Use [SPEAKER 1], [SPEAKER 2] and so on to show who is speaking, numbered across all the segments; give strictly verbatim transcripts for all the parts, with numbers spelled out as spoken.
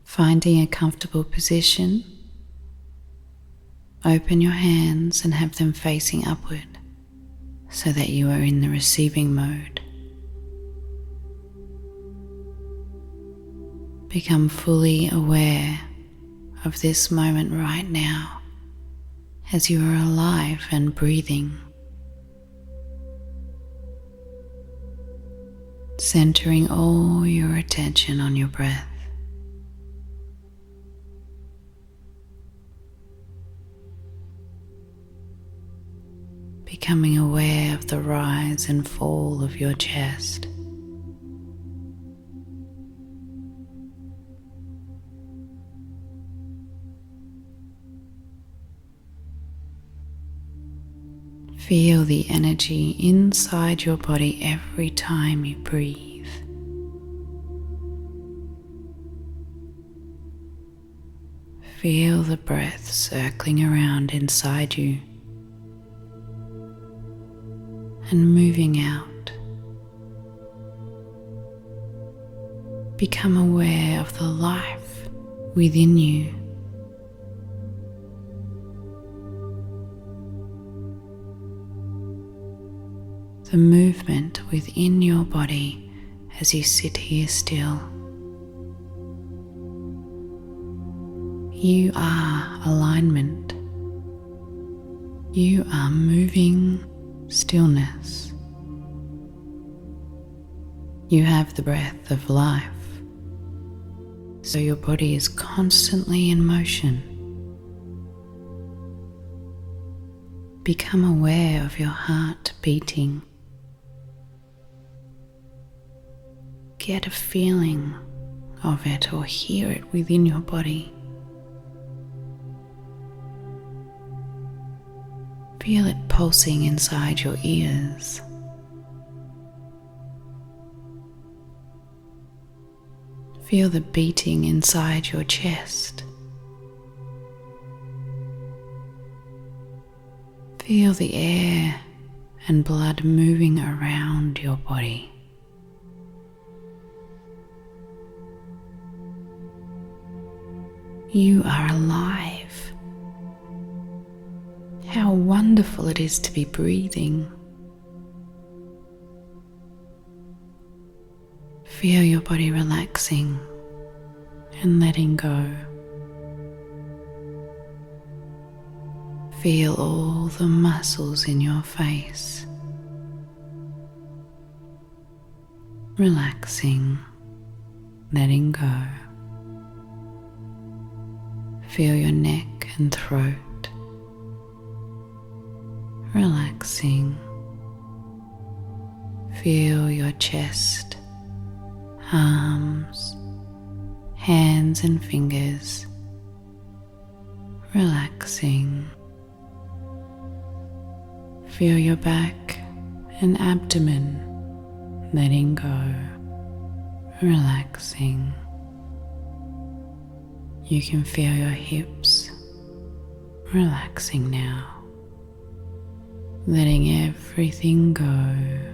[SPEAKER 1] Finding a comfortable position, open your hands and have them facing upward so that you are in the receiving mode. Become fully aware of this moment right now as you are alive and breathing. Centering all your attention on your breath. Becoming aware of the rise and fall of your chest. Feel the energy inside your body every time you breathe. Feel the breath circling around inside you and moving out. Become aware of the life within you. The movement within your body as you sit here still. You are alignment. You are moving stillness. You have the breath of life, so your body is constantly in motion. Become aware of your heart beating. Get a feeling of it or hear it within your body. Feel it pulsing inside your ears. Feel the beating inside your chest. Feel the air and blood moving around your body. You are alive. How wonderful it is to be breathing. Feel your body relaxing and letting go. Feel all the muscles in your face relaxing, letting go. Feel your neck and throat relaxing. Feel your chest, arms, hands and fingers relaxing. Feel your back and abdomen letting go, relaxing. You can feel your hips relaxing now, letting everything go.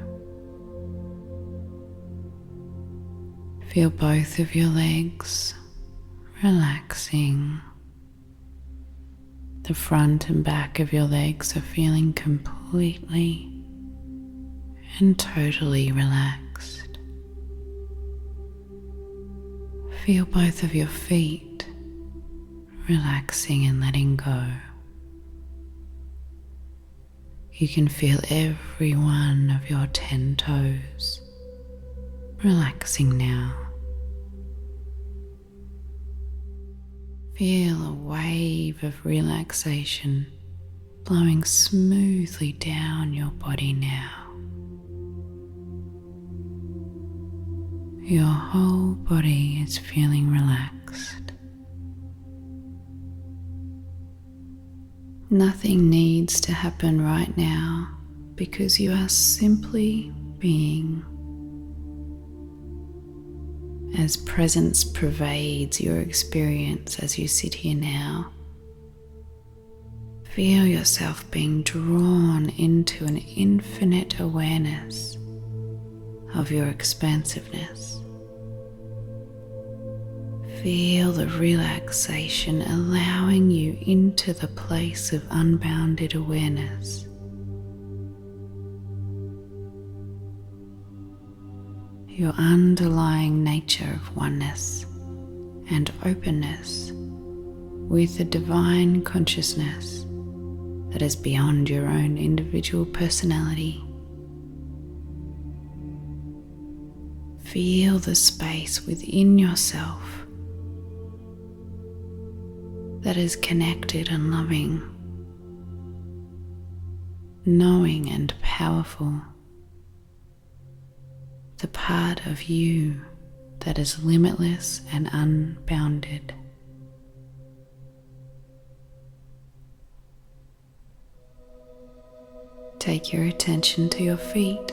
[SPEAKER 1] Feel both of your legs relaxing. The front and back of your legs are feeling completely and totally relaxed. Feel both of your feet relaxing and letting go. You can feel every one of your ten toes relaxing now. Feel a wave of relaxation blowing smoothly down your body now. Your whole body is feeling relaxed. Nothing needs to happen right now because you are simply being. As presence pervades your experience as you sit here now, feel yourself being drawn into an infinite awareness of your expansiveness. Feel the relaxation allowing you into the place of unbounded awareness. Your underlying nature of oneness and openness with the divine consciousness that is beyond your own individual personality. Feel the space within yourself that is connected and loving, knowing and powerful. The part of you that is limitless and unbounded. Take your attention to your feet.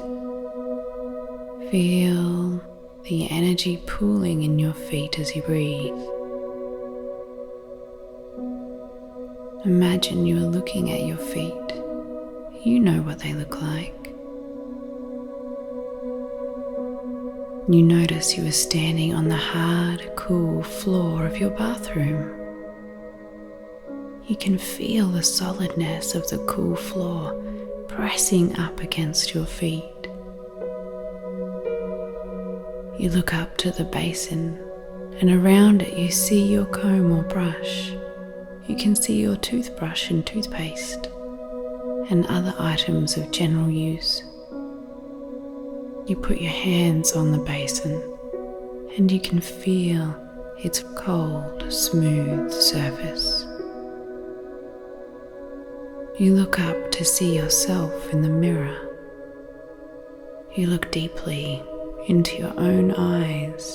[SPEAKER 1] Feel the energy pooling in your feet as you breathe. Imagine you are looking at your feet. You know what they look like. You notice you are standing on the hard, cool floor of your bathroom. You can feel the solidness of the cool floor pressing up against your feet. You look up to the basin, and around it you see your comb or brush. You can see your toothbrush and toothpaste, and other items of general use. You put your hands on the basin, and you can feel its cold, smooth surface. You look up to see yourself in the mirror. You look deeply into your own eyes.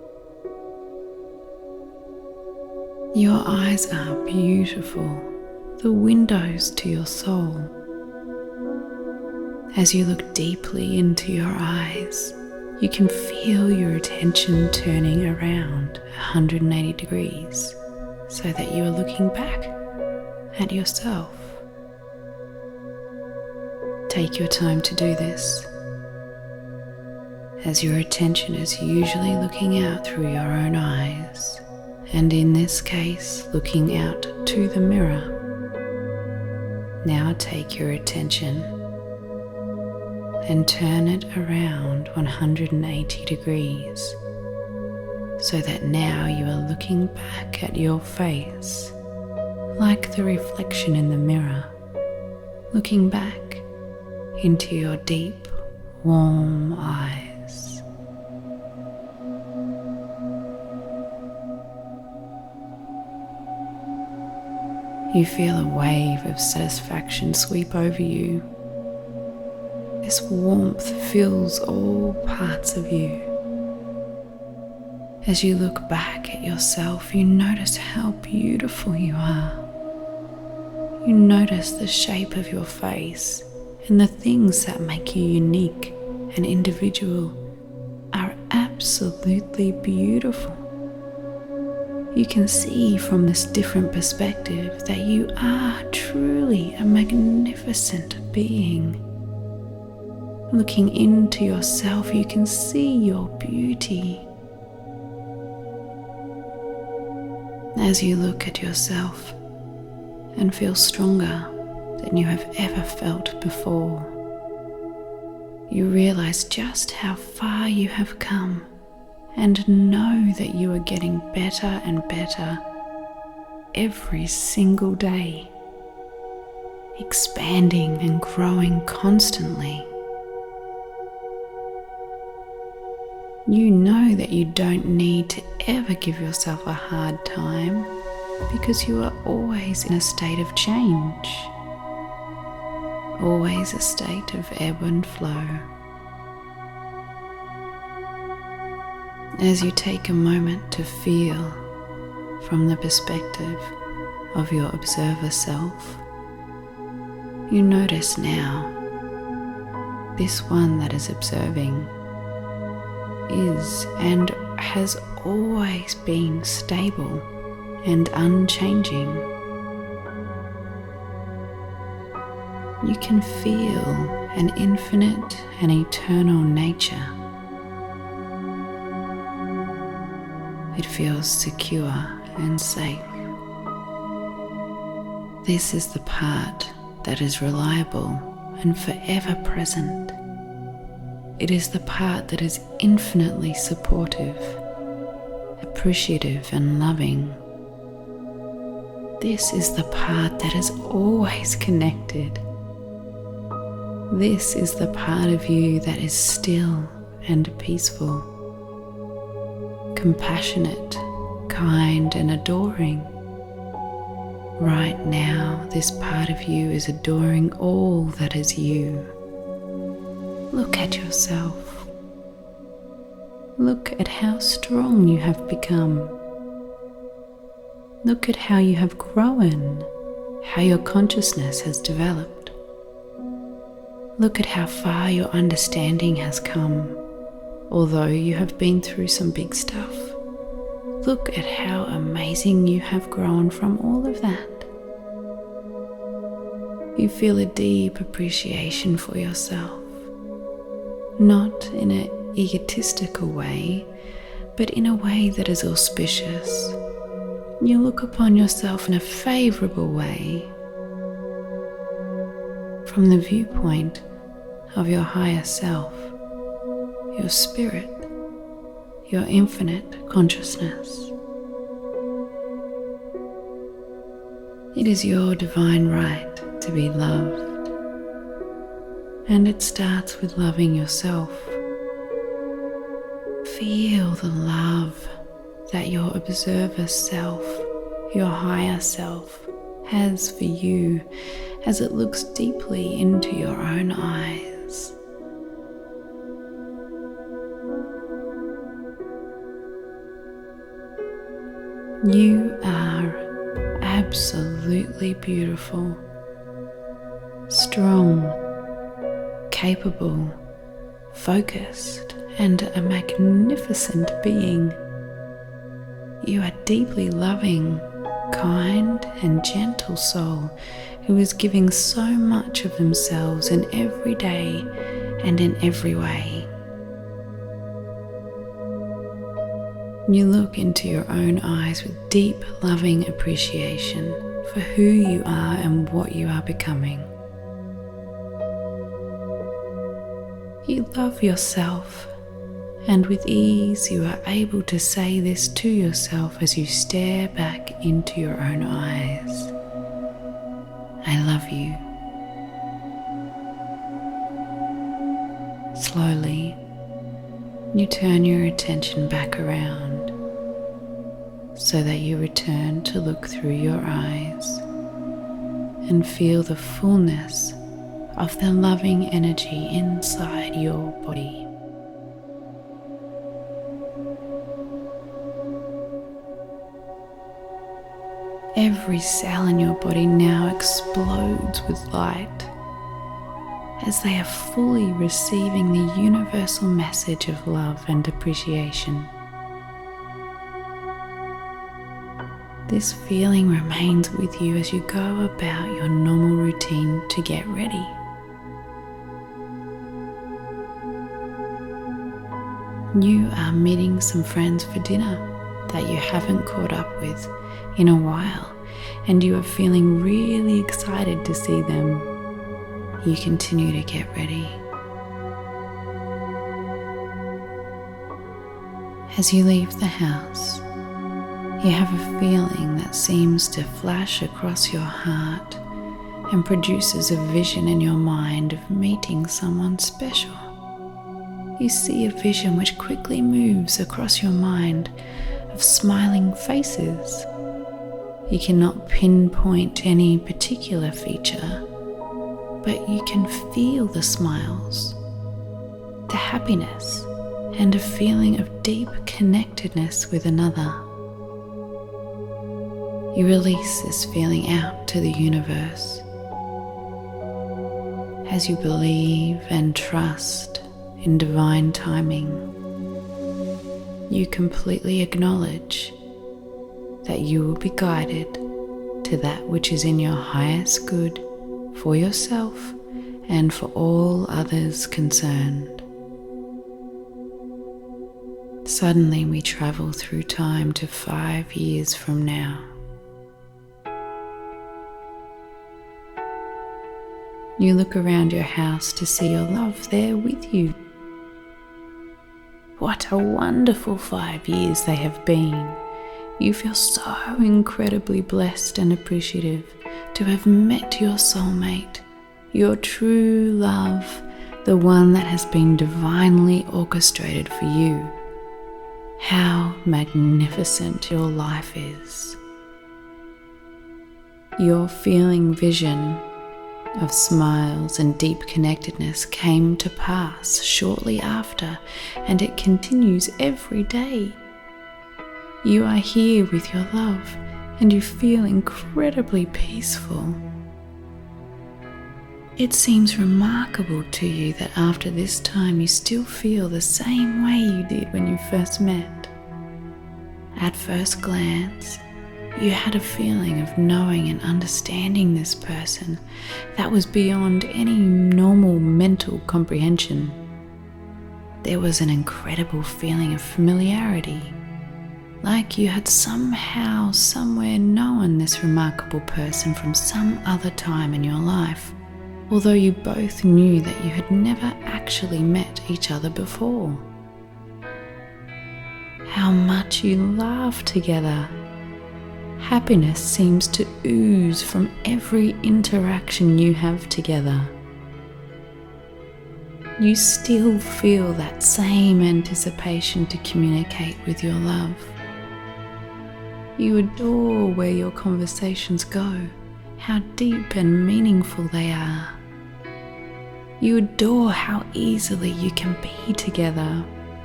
[SPEAKER 1] Your eyes are beautiful, the windows to your soul. As you look deeply into your eyes, you can feel your attention turning around one hundred eighty degrees so that you are looking back at yourself. Take your time to do this, as your attention is usually looking out through your own eyes, and in this case, looking out to the mirror. Now take your attention and turn it around one hundred eighty degrees, so that now you are looking back at your face, like the reflection in the mirror, looking back into your deep, warm eyes. You feel a wave of satisfaction sweep over you. This warmth fills all parts of you. As you look back at yourself, you notice how beautiful you are. You notice the shape of your face, and the things that make you unique and individual are absolutely beautiful. You can see from this different perspective that you are truly a magnificent being. Looking into yourself, you can see your beauty. As you look at yourself and feel stronger than you have ever felt before, you realize just how far you have come and know that you are getting better and better every single day, expanding and growing constantly. You know that you don't need to ever give yourself a hard time because you are always in a state of change. Always a state of ebb and flow. As you take a moment to feel from the perspective of your observer self, you notice now this one that is observing is and has always been stable and unchanging. You can feel an infinite and eternal nature. It feels secure and safe. This is the part that is reliable and forever present. It is the part that is infinitely supportive, appreciative and loving. This is the part that is always connected. This is the part of you that is still and peaceful, compassionate, kind and adoring. Right now, this part of you is adoring all that is you. Look at yourself. Look at how strong you have become. Look at how you have grown, how your consciousness has developed. Look at how far your understanding has come, although you have been through some big stuff. Look at how amazing you have grown from all of that. You feel a deep appreciation for yourself, not in an egotistical way, but in a way that is auspicious. You look upon yourself in a favorable way, from the viewpoint of your higher self, your spirit, your infinite consciousness. It is your divine right to be loved, and it starts with loving yourself. Feel the love that your observer self, your higher self, has for you as it looks deeply into your own eyes. You are absolutely beautiful, strong, capable, focused, and a magnificent being. You are deeply loving, kind, and gentle soul who is giving so much of themselves in every day and in every way. You look into your own eyes with deep, loving appreciation for who you are and what you are becoming. You love yourself, and with ease you are able to say this to yourself as you stare back into your own eyes. I love you. Slowly, you turn your attention back around so that you return to look through your eyes and feel the fullness of the loving energy inside your body. Every cell in your body now explodes with light as they are fully receiving the universal message of love and appreciation. This feeling remains with you as you go about your normal routine to get ready. You are meeting some friends for dinner that you haven't caught up with in a while, and you are feeling really excited to see them. You continue to get ready. As you leave the house, you have a feeling that seems to flash across your heart and produces a vision in your mind of meeting someone special. You see a vision which quickly moves across your mind of smiling faces. You cannot pinpoint any particular feature, but you can feel the smiles, the happiness, and a feeling of deep connectedness with another. You release this feeling out to the universe as you believe and trust in divine timing. You completely acknowledge that you will be guided to that which is in your highest good for yourself and for all others concerned. Suddenly we travel through time to five years from now. You look around your house to see your love there with you. What a wonderful five years they have been. You feel so incredibly blessed and appreciative to have met your soulmate, your true love, the one that has been divinely orchestrated for you. How magnificent your life is. Your feeling vision of smiles and deep connectedness came to pass shortly after, and it continues every day. You are here with your love, and you feel incredibly peaceful. It seems remarkable to you that after this time you still feel the same way you did when you first met. At first glance, you had a feeling of knowing and understanding this person that was beyond any normal mental comprehension. There was an incredible feeling of familiarity, like you had somehow, somewhere known this remarkable person from some other time in your life, although you both knew that you had never actually met each other before. How much you laugh together. Happiness seems to ooze from every interaction you have together. You still feel that same anticipation to communicate with your love. You adore where your conversations go, how deep and meaningful they are. You adore how easily you can be together.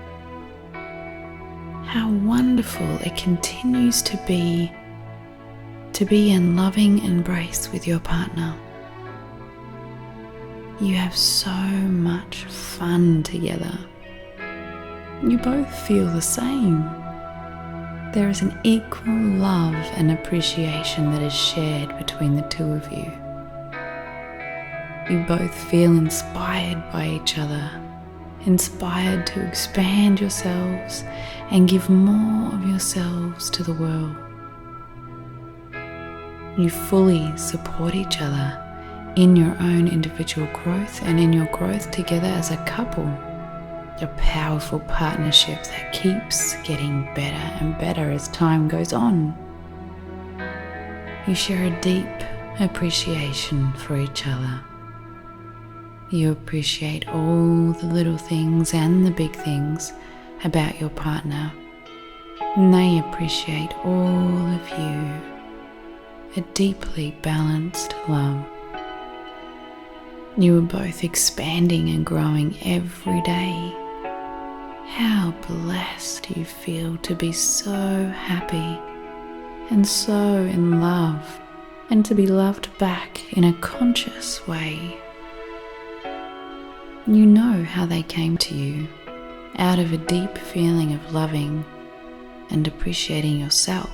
[SPEAKER 1] How wonderful it continues to be to be in loving embrace with your partner. You have so much fun together. You both feel the same. There is an equal love and appreciation that is shared between the two of you. You both feel inspired by each other, inspired to expand yourselves and give more of yourselves to the world. You fully support each other in your own individual growth and in your growth together as a couple. A powerful partnership that keeps getting better and better as time goes on. You share a deep appreciation for each other. You appreciate all the little things and the big things about your partner, and they appreciate all of you. A deeply balanced love. You are both expanding and growing every day. How blessed you feel to be so happy and so in love, and to be loved back in a conscious way. You know how they came to you, out of a deep feeling of loving and appreciating yourself.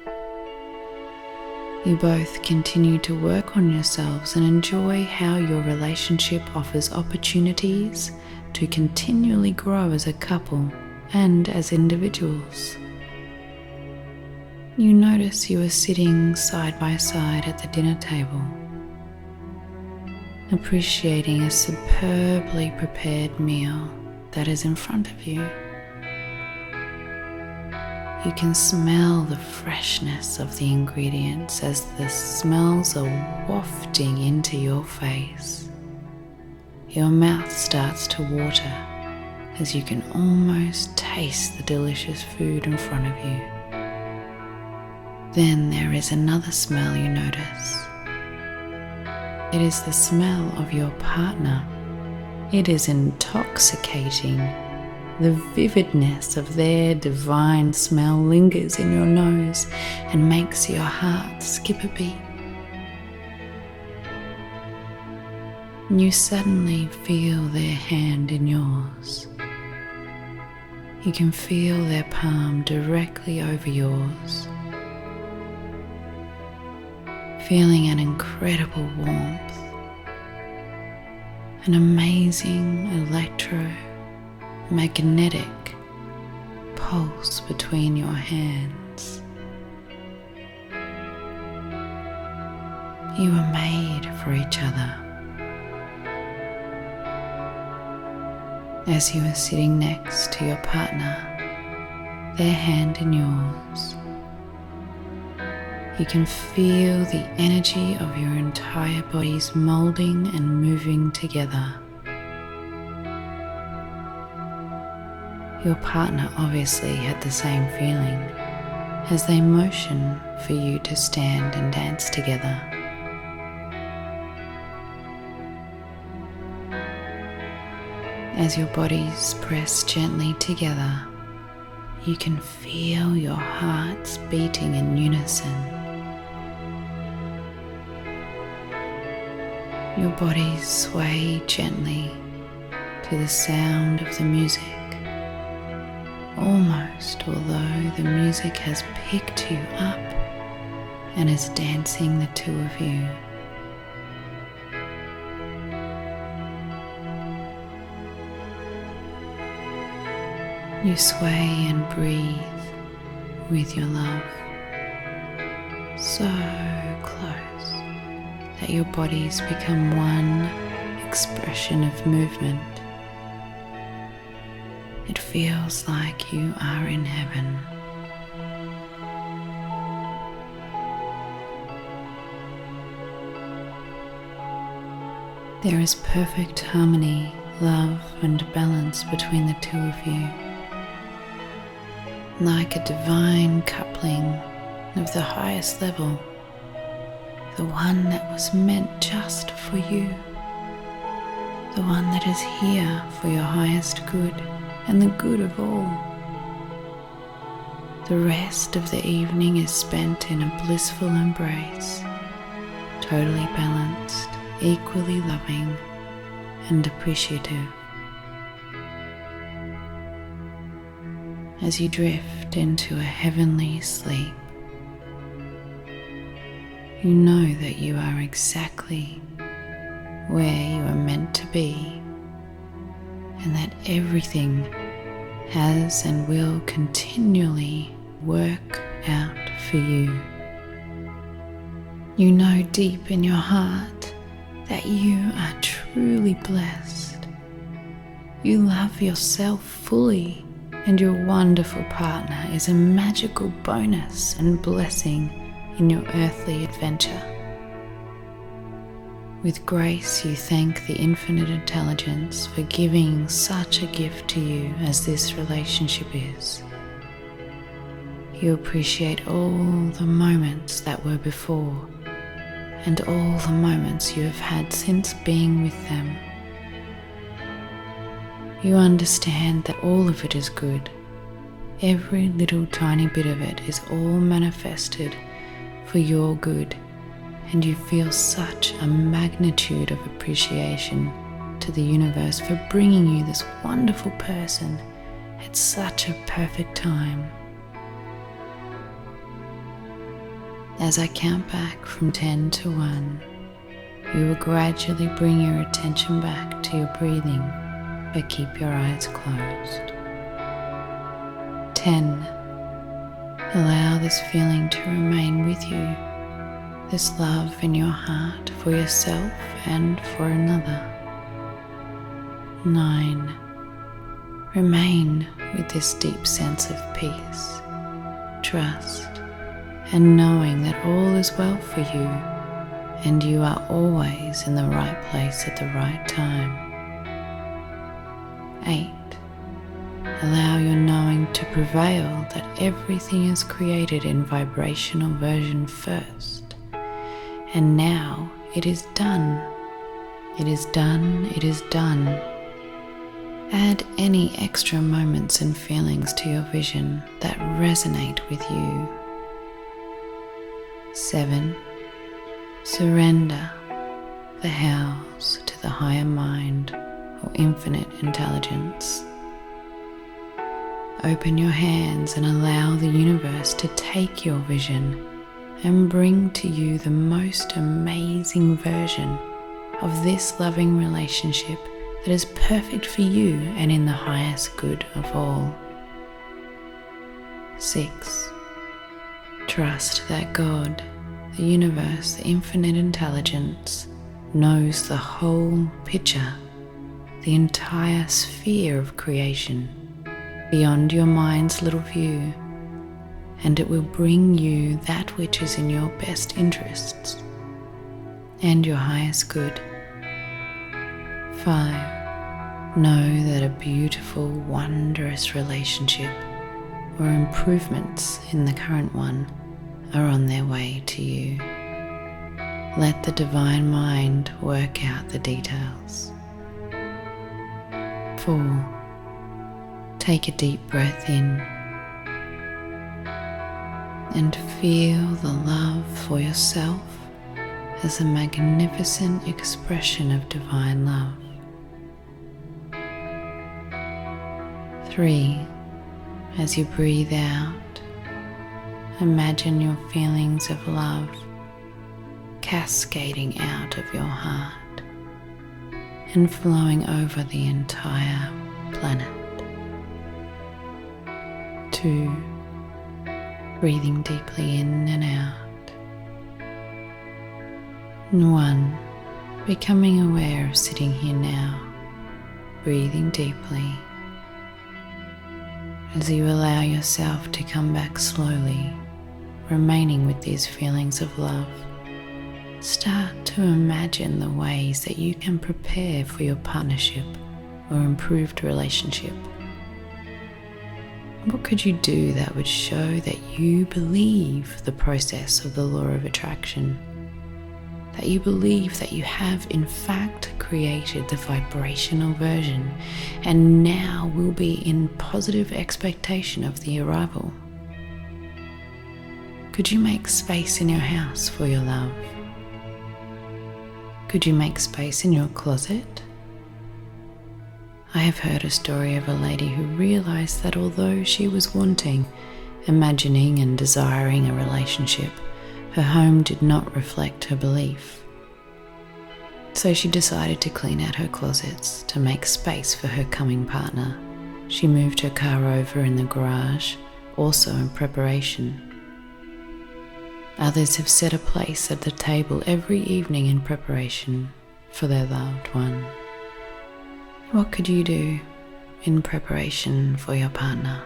[SPEAKER 1] You both continue to work on yourselves and enjoy how your relationship offers opportunities to continually grow as a couple and as individuals. You notice you are sitting side by side at the dinner table, appreciating a superbly prepared meal that is in front of you. You can smell the freshness of the ingredients as the smells are wafting into your face. Your mouth starts to water as you can almost taste the delicious food in front of you. Then there is another smell you notice. It is the smell of your partner. It is intoxicating. The vividness of their divine smell lingers in your nose and makes your heart skip a beat. You suddenly feel their hand in yours. You can feel their palm directly over yours, feeling an incredible warmth, an amazing electromagnetic pulse between your hands. You are made for each other. As you are sitting next to your partner, their hand in yours, you can feel the energy of your entire bodies molding and moving together. Your partner obviously had the same feeling as they motion for you to stand and dance together. As your bodies press gently together, you can feel your hearts beating in unison. Your bodies sway gently to the sound of the music, almost although the music has picked you up and is dancing the two of you. You sway and breathe with your love, so close that your bodies become one expression of movement. It feels like you are in heaven. There is perfect harmony, love, and balance between the two of you, like a divine coupling of the highest level, the one that was meant just for you, the one that is here for your highest good and the good of all. The rest of the evening is spent in a blissful embrace, totally balanced, equally loving and appreciative. As you drift into a heavenly sleep, you know that you are exactly where you are meant to be, and that everything has and will continually work out for you. You know deep in your heart that you are truly blessed. You love yourself fully, and your wonderful partner is a magical bonus and blessing in your earthly adventure. With grace, you thank the infinite intelligence for giving such a gift to you as this relationship is. You appreciate all the moments that were before and all the moments you have had since being with them. You understand that all of it is good. Every little tiny bit of it is all manifested for your good, and you feel such a magnitude of appreciation to the universe for bringing you this wonderful person at such a perfect time. As I count back from ten to one, you will gradually bring your attention back to your breathing, but keep your eyes closed. ten. Allow this feeling to remain with you, this love in your heart for yourself and for another. nine. Remain with this deep sense of peace, trust, and knowing that all is well for you and you are always in the right place at the right time. eight. Allow your knowing to prevail that everything is created in vibrational version first, and now it is done. It is done, it is done. Add any extra moments and feelings to your vision that resonate with you. seven. Surrender the house to the higher mind or infinite intelligence. Open your hands and allow the universe to take your vision and bring to you the most amazing version of this loving relationship that is perfect for you and in the highest good of all. Six, trust that God, the universe, the infinite intelligence, knows the whole picture, the entire sphere of creation, beyond your mind's little view, and it will bring you that which is in your best interests and your highest good. Five, know that a beautiful, wondrous relationship or improvements in the current one are on their way to you. Let the divine mind work out the details. Four, take a deep breath in and feel the love for yourself as a magnificent expression of divine love. Three, as you breathe out, imagine your feelings of love cascading out of your heart and flowing over the entire planet. Two, breathing deeply in and out. And one, becoming aware of sitting here now, breathing deeply. As you allow yourself to come back slowly, remaining with these feelings of love, start to imagine the ways that you can prepare for your partnership or improved relationship. What could you do that would show that you believe the process of the law of attraction? That you believe that you have in fact created the vibrational version and now will be in positive expectation of the arrival? Could you make space in your house for your love? Could you make space in your closet? I have heard a story of a lady who realized that although she was wanting, imagining and desiring a relationship, her home did not reflect her belief. So she decided to clean out her closets to make space for her coming partner. She moved her car over in the garage, also in preparation. Others have set a place at the table every evening in preparation for their loved one. What could you do in preparation for your partner?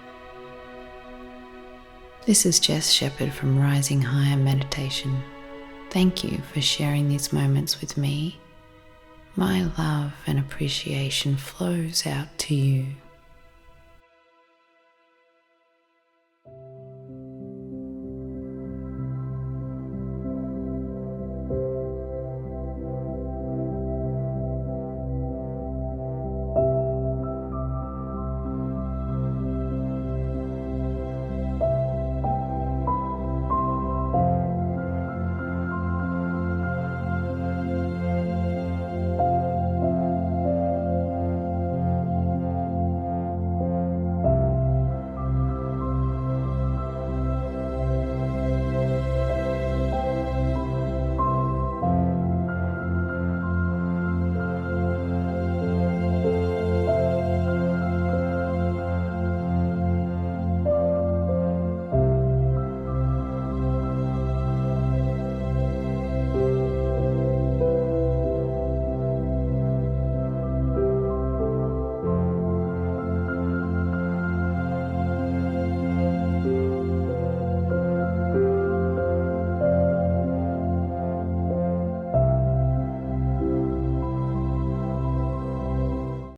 [SPEAKER 1] This is Jess Shepherd from Rising Higher Meditation. Thank you for sharing these moments with me. My love and appreciation flows out to you.